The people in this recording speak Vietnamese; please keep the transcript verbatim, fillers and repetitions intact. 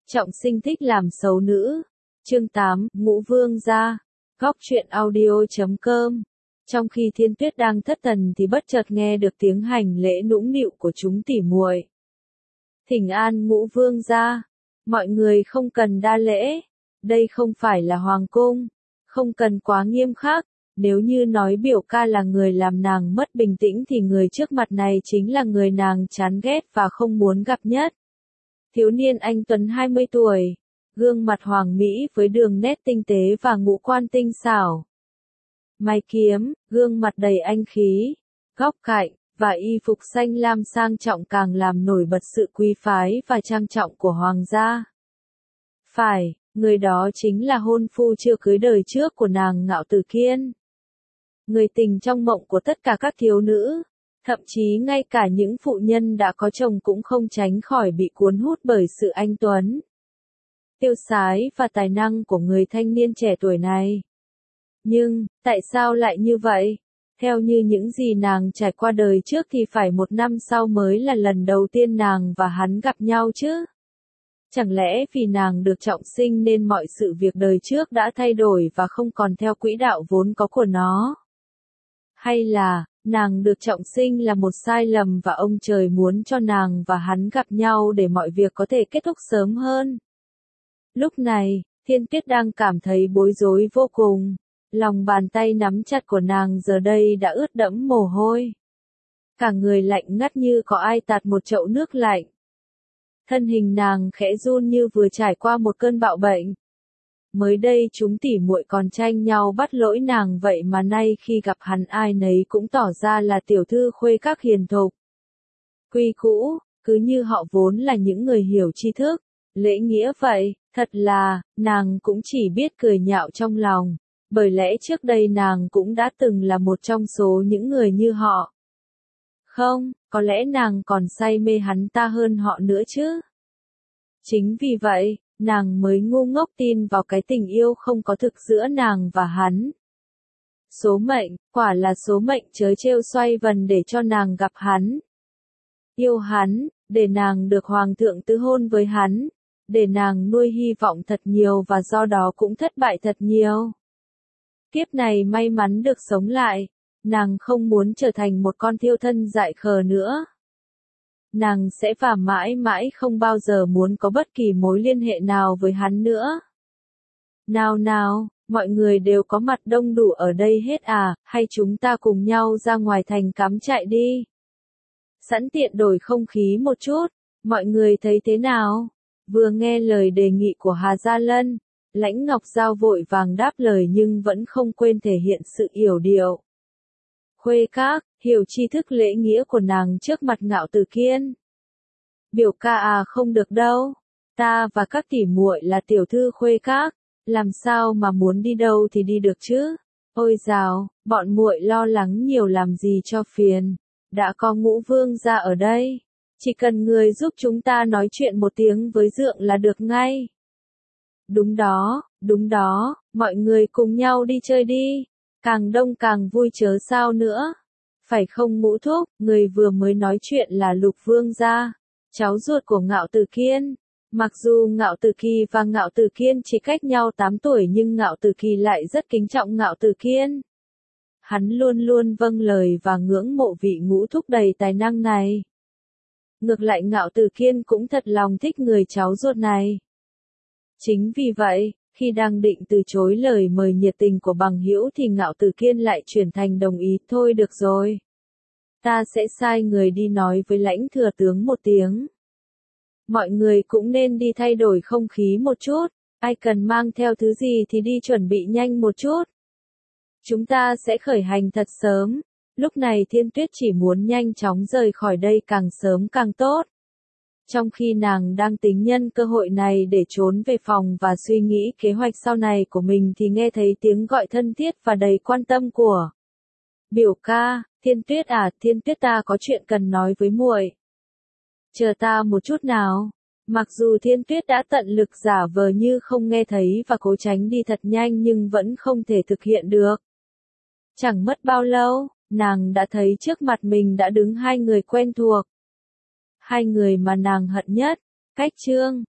Trọng Sinh thích làm xấu nữ. Chương tám, Ngũ Vương gia. Góc truyện audio chấm com. Trong khi Thiên Tuyết đang thất thần thì bất chợt nghe được tiếng hành lễ nũng nịu của chúng tỉ muội. Thỉnh an Ngũ Vương gia. Mọi người không cần đa lễ. Đây không phải là hoàng cung. Không cần quá nghiêm khắc. Nếu như nói biểu ca là người làm nàng mất bình tĩnh thì người trước mặt này chính là người nàng chán ghét và không muốn gặp nhất. Thiếu niên anh tuấn hai mươi tuổi, gương mặt hoàng mỹ với đường nét tinh tế và ngũ quan tinh xảo. Mày kiếm, gương mặt đầy anh khí, góc cạnh, và y phục xanh lam sang trọng càng làm nổi bật sự quý phái và trang trọng của hoàng gia. Phải, người đó chính là hôn phu chưa cưới đời trước của nàng Ngạo Tử Kiên. Người tình trong mộng của tất cả các thiếu nữ. Thậm chí ngay cả những phụ nhân đã có chồng cũng không tránh khỏi bị cuốn hút bởi sự anh tuấn, tiêu sái và tài năng của người thanh niên trẻ tuổi này. Nhưng, tại sao lại như vậy? Theo như những gì nàng trải qua đời trước thì phải một năm sau mới là lần đầu tiên nàng và hắn gặp nhau chứ? Chẳng lẽ vì nàng được trọng sinh nên mọi sự việc đời trước đã thay đổi và không còn theo quỹ đạo vốn có của nó? Hay là, nàng được trọng sinh là một sai lầm và ông trời muốn cho nàng và hắn gặp nhau để mọi việc có thể kết thúc sớm hơn? Lúc này, Thiên Tuyết đang cảm thấy bối rối vô cùng. Lòng bàn tay nắm chặt của nàng giờ đây đã ướt đẫm mồ hôi. Cả người lạnh ngắt như có ai tạt một chậu nước lạnh. Thân hình nàng khẽ run như vừa trải qua một cơn bạo bệnh. Mới đây chúng tỉ muội còn tranh nhau bắt lỗi nàng vậy mà nay khi gặp hắn ai nấy cũng tỏ ra là tiểu thư khuê các hiền thục. Quy cũ, cứ như họ vốn là những người hiểu tri thức, lễ nghĩa vậy, thật là, nàng cũng chỉ biết cười nhạo trong lòng, bởi lẽ trước đây nàng cũng đã từng là một trong số những người như họ. Không, có lẽ nàng còn say mê hắn ta hơn họ nữa chứ. Chính vì vậy, nàng mới ngu ngốc tin vào cái tình yêu không có thực giữa nàng và hắn. Số mệnh, quả là số mệnh chớ trêu xoay vần để cho nàng gặp hắn. Yêu hắn, để nàng được hoàng thượng tứ hôn với hắn, để nàng nuôi hy vọng thật nhiều và do đó cũng thất bại thật nhiều. Kiếp này may mắn được sống lại, nàng không muốn trở thành một con thiêu thân dại khờ nữa. Nàng sẽ và mãi mãi không bao giờ muốn có bất kỳ mối liên hệ nào với hắn nữa. Nào nào, mọi người đều có mặt đông đủ ở đây hết à, hay chúng ta cùng nhau ra ngoài thành cắm trại đi. Sẵn tiện đổi không khí một chút, mọi người thấy thế nào? Vừa nghe lời đề nghị của Hà Gia Lân, Lãnh Ngọc Giao vội vàng đáp lời nhưng vẫn không quên thể hiện sự yểu điệu. Khuê các, hiểu tri thức lễ nghĩa của nàng trước mặt Ngạo Tử Kiên. Biểu ca à không được đâu, ta và các tỉ muội là tiểu thư khuê các, làm sao mà muốn đi đâu thì đi được chứ? Ôi dào, bọn muội lo lắng nhiều làm gì cho phiền, đã có Ngũ Vương gia ở đây, chỉ cần người giúp chúng ta nói chuyện một tiếng với dượng là được ngay. Đúng đó, đúng đó, mọi người cùng nhau đi chơi đi. Càng đông càng vui chớ sao nữa. Phải không Ngũ thúc, người vừa mới nói chuyện là Lục Vương gia, cháu ruột của Ngạo Tử Kiên. Mặc dù Ngạo Tử Kỳ và Ngạo Tử Kiên chỉ cách nhau tám tuổi nhưng Ngạo Tử Kỳ lại rất kính trọng Ngạo Tử Kiên. Hắn luôn luôn vâng lời và ngưỡng mộ vị Ngũ thúc đầy tài năng này. Ngược lại Ngạo Tử Kiên cũng thật lòng thích người cháu ruột này. Chính vì vậy, khi đang định từ chối lời mời nhiệt tình của bằng hữu thì Ngạo Tử Kiên lại chuyển thành đồng ý. Thôi được rồi, ta sẽ sai người đi nói với Lãnh thừa tướng một tiếng. Mọi người cũng nên đi thay đổi không khí một chút, ai cần mang theo thứ gì thì đi chuẩn bị nhanh một chút. Chúng ta sẽ khởi hành thật sớm, lúc này Thiên Tuyết chỉ muốn nhanh chóng rời khỏi đây càng sớm càng tốt. Trong khi nàng đang tính nhân cơ hội này để trốn về phòng và suy nghĩ kế hoạch sau này của mình thì nghe thấy tiếng gọi thân thiết và đầy quan tâm của biểu ca. Thiên Tuyết à, Thiên Tuyết ta có chuyện cần nói với muội. Chờ ta một chút nào. Mặc dù Thiên Tuyết đã tận lực giả vờ như không nghe thấy và cố tránh đi thật nhanh nhưng vẫn không thể thực hiện được. Chẳng mất bao lâu, nàng đã thấy trước mặt mình đã đứng hai người quen thuộc. Hai người mà nàng hận nhất, Cách Trương,